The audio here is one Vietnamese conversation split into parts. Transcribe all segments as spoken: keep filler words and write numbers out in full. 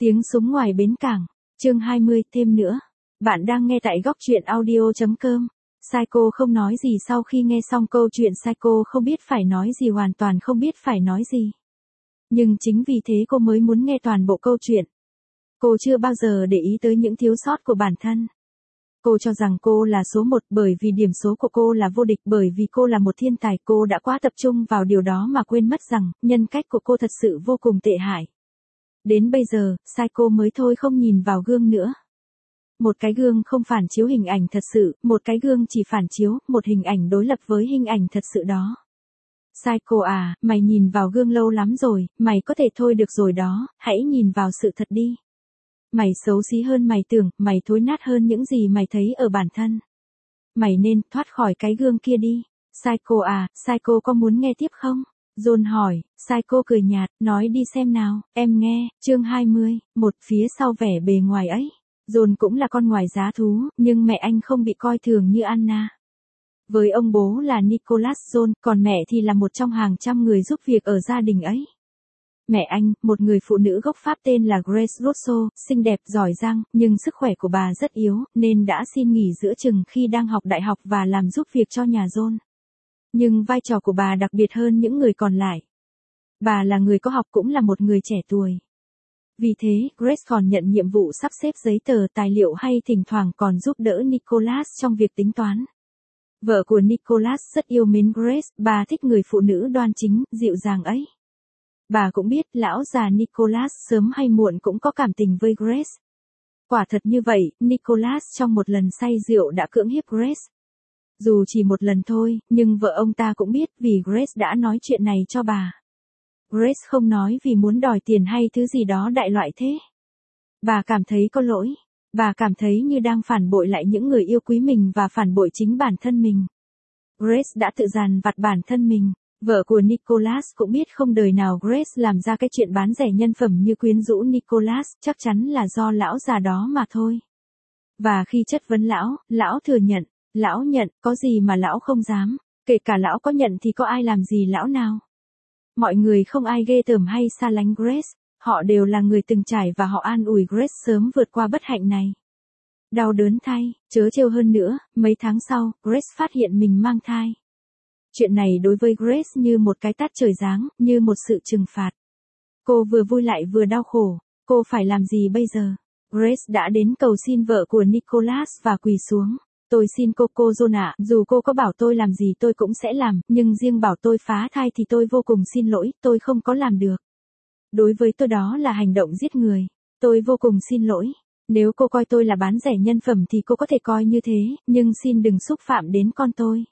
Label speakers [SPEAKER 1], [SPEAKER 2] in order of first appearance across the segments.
[SPEAKER 1] Tiếng súng ngoài bến cảng, chương hai mươi, thêm nữa. Bạn đang nghe tại góc truyện audio.com. Psycho không nói gì sau khi nghe xong câu chuyện Psycho không biết phải nói gì, hoàn toàn không biết phải nói gì. Nhưng chính vì thế cô mới muốn nghe toàn bộ câu chuyện. Cô chưa bao giờ để ý tới những thiếu sót của bản thân. Cô cho rằng cô là số một bởi vì điểm số của cô là vô địch, bởi vì cô là một thiên tài. Cô đã quá tập trung vào điều đó mà quên mất rằng, nhân cách của cô thật sự vô cùng tệ hại. Đến bây giờ, Psycho mới thôi không nhìn vào gương nữa. Một cái gương không phản chiếu hình ảnh thật sự, một cái gương chỉ phản chiếu một hình ảnh đối lập với hình ảnh thật sự đó. Psycho à, mày nhìn vào gương lâu lắm rồi, mày có thể thôi được rồi đó, hãy nhìn vào sự thật đi. Mày xấu xí hơn mày tưởng, mày thối nát hơn những gì mày thấy ở bản thân. Mày nên thoát khỏi cái gương kia đi. Psycho à, Psycho có muốn nghe tiếp không? John hỏi. Psycho cười nhạt, nói đi xem nào, em nghe. Chương hai mươi, một phía sau vẻ bề ngoài ấy. John cũng là con ngoài giá thú, nhưng mẹ anh không bị coi thường như Anna. Với ông bố là Nicholas John, còn mẹ thì là một trong hàng trăm người giúp việc ở gia đình ấy. Mẹ anh, một người phụ nữ gốc Pháp tên là Grace Rousseau, xinh đẹp, giỏi giang, nhưng sức khỏe của bà rất yếu, nên đã xin nghỉ giữa chừng khi đang học đại học và làm giúp việc cho nhà John. Nhưng vai trò của bà đặc biệt hơn những người còn lại. Bà là người có học cũng là một người trẻ tuổi. Vì thế, Grace còn nhận nhiệm vụ sắp xếp giấy tờ, tài liệu hay thỉnh thoảng còn giúp đỡ Nicholas trong việc tính toán. Vợ của Nicholas rất yêu mến Grace, bà thích người phụ nữ đoan chính, dịu dàng ấy. Bà cũng biết lão già Nicholas sớm hay muộn cũng có cảm tình với Grace. Quả thật như vậy, Nicholas trong một lần say rượu đã cưỡng hiếp Grace. Dù chỉ một lần thôi, nhưng vợ ông ta cũng biết vì Grace đã nói chuyện này cho bà. Grace không nói vì muốn đòi tiền hay thứ gì đó đại loại thế. Bà cảm thấy có lỗi. Bà cảm thấy như đang phản bội lại những người yêu quý mình và phản bội chính bản thân mình. Grace đã tự dằn vặt bản thân mình. Vợ của Nicholas cũng biết không đời nào Grace làm ra cái chuyện bán rẻ nhân phẩm như quyến rũ Nicholas, chắc chắn là do lão già đó mà thôi. Và khi chất vấn lão, lão thừa nhận. Lão nhận, có gì mà lão không dám, kể cả lão có nhận thì có ai làm gì lão nào. Mọi người không ai ghê tởm hay xa lánh Grace, họ đều là người từng trải và họ an ủi Grace sớm vượt qua bất hạnh này. Đau đớn thay, trớ trêu hơn nữa, mấy tháng sau, Grace phát hiện mình mang thai. Chuyện này đối với Grace như một cái tát trời giáng, như một sự trừng phạt. Cô vừa vui lại vừa đau khổ, cô phải làm gì bây giờ? Grace đã đến cầu xin vợ của Nicholas và quỳ xuống. Tôi xin cô cô John ạ, dù cô có bảo tôi làm gì tôi cũng sẽ làm, nhưng riêng bảo tôi phá thai thì tôi vô cùng xin lỗi, tôi không có làm được. Đối với tôi đó là hành động giết người. Tôi vô cùng xin lỗi. Nếu cô coi tôi là bán rẻ nhân phẩm thì cô có thể coi như thế, nhưng xin đừng xúc phạm đến con tôi.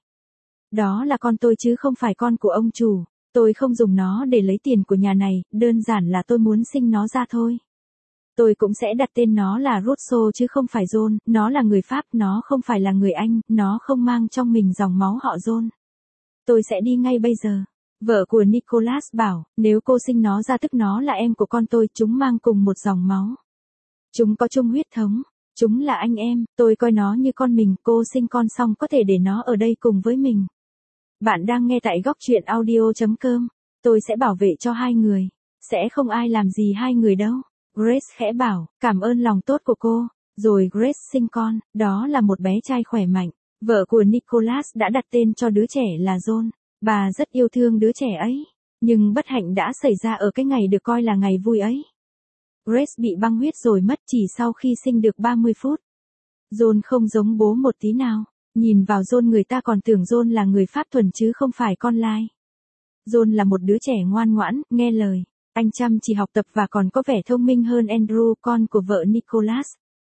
[SPEAKER 1] Đó là con tôi chứ không phải con của ông chủ. Tôi không dùng nó để lấy tiền của nhà này, đơn giản là tôi muốn sinh nó ra thôi. Tôi cũng sẽ đặt tên nó là Rousseau chứ không phải John, nó là người Pháp, nó không phải là người Anh, nó không mang trong mình dòng máu họ John. Tôi sẽ đi ngay bây giờ. Vợ của Nicholas bảo, nếu cô sinh nó ra tức nó là em của con tôi, chúng mang cùng một dòng máu. Chúng có chung huyết thống, chúng là anh em, tôi coi nó như con mình, cô sinh con xong có thể để nó ở đây cùng với mình. Bạn đang nghe tại góc truyện audio.com, tôi sẽ bảo vệ cho hai người, sẽ không ai làm gì hai người đâu. Grace khẽ bảo, cảm ơn lòng tốt của cô, rồi Grace sinh con, đó là một bé trai khỏe mạnh. Vợ của Nicholas đã đặt tên cho đứa trẻ là John, bà rất yêu thương đứa trẻ ấy, nhưng bất hạnh đã xảy ra ở cái ngày được coi là ngày vui ấy. Grace bị băng huyết rồi mất chỉ sau khi sinh được ba mươi phút. John không giống bố một tí nào, nhìn vào John người ta còn tưởng John là người Pháp thuần chứ không phải con lai. John là một đứa trẻ ngoan ngoãn, nghe lời. Anh chăm chỉ học tập và còn có vẻ thông minh hơn Andrew, con của vợ Nicholas.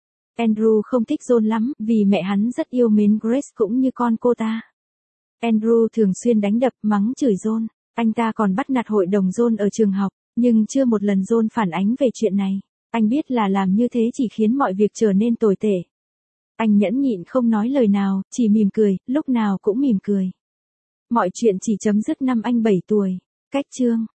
[SPEAKER 1] Andrew không thích John lắm, vì mẹ hắn rất yêu mến Grace cũng như con cô ta. Andrew thường xuyên đánh đập, mắng chửi John. Anh ta còn bắt nạt hội đồng John ở trường học, nhưng chưa một lần John phản ánh về chuyện này. Anh biết là làm như thế chỉ khiến mọi việc trở nên tồi tệ. Anh nhẫn nhịn không nói lời nào, chỉ mỉm cười, lúc nào cũng mỉm cười. Mọi chuyện chỉ chấm dứt năm anh bảy tuổi. Cách chương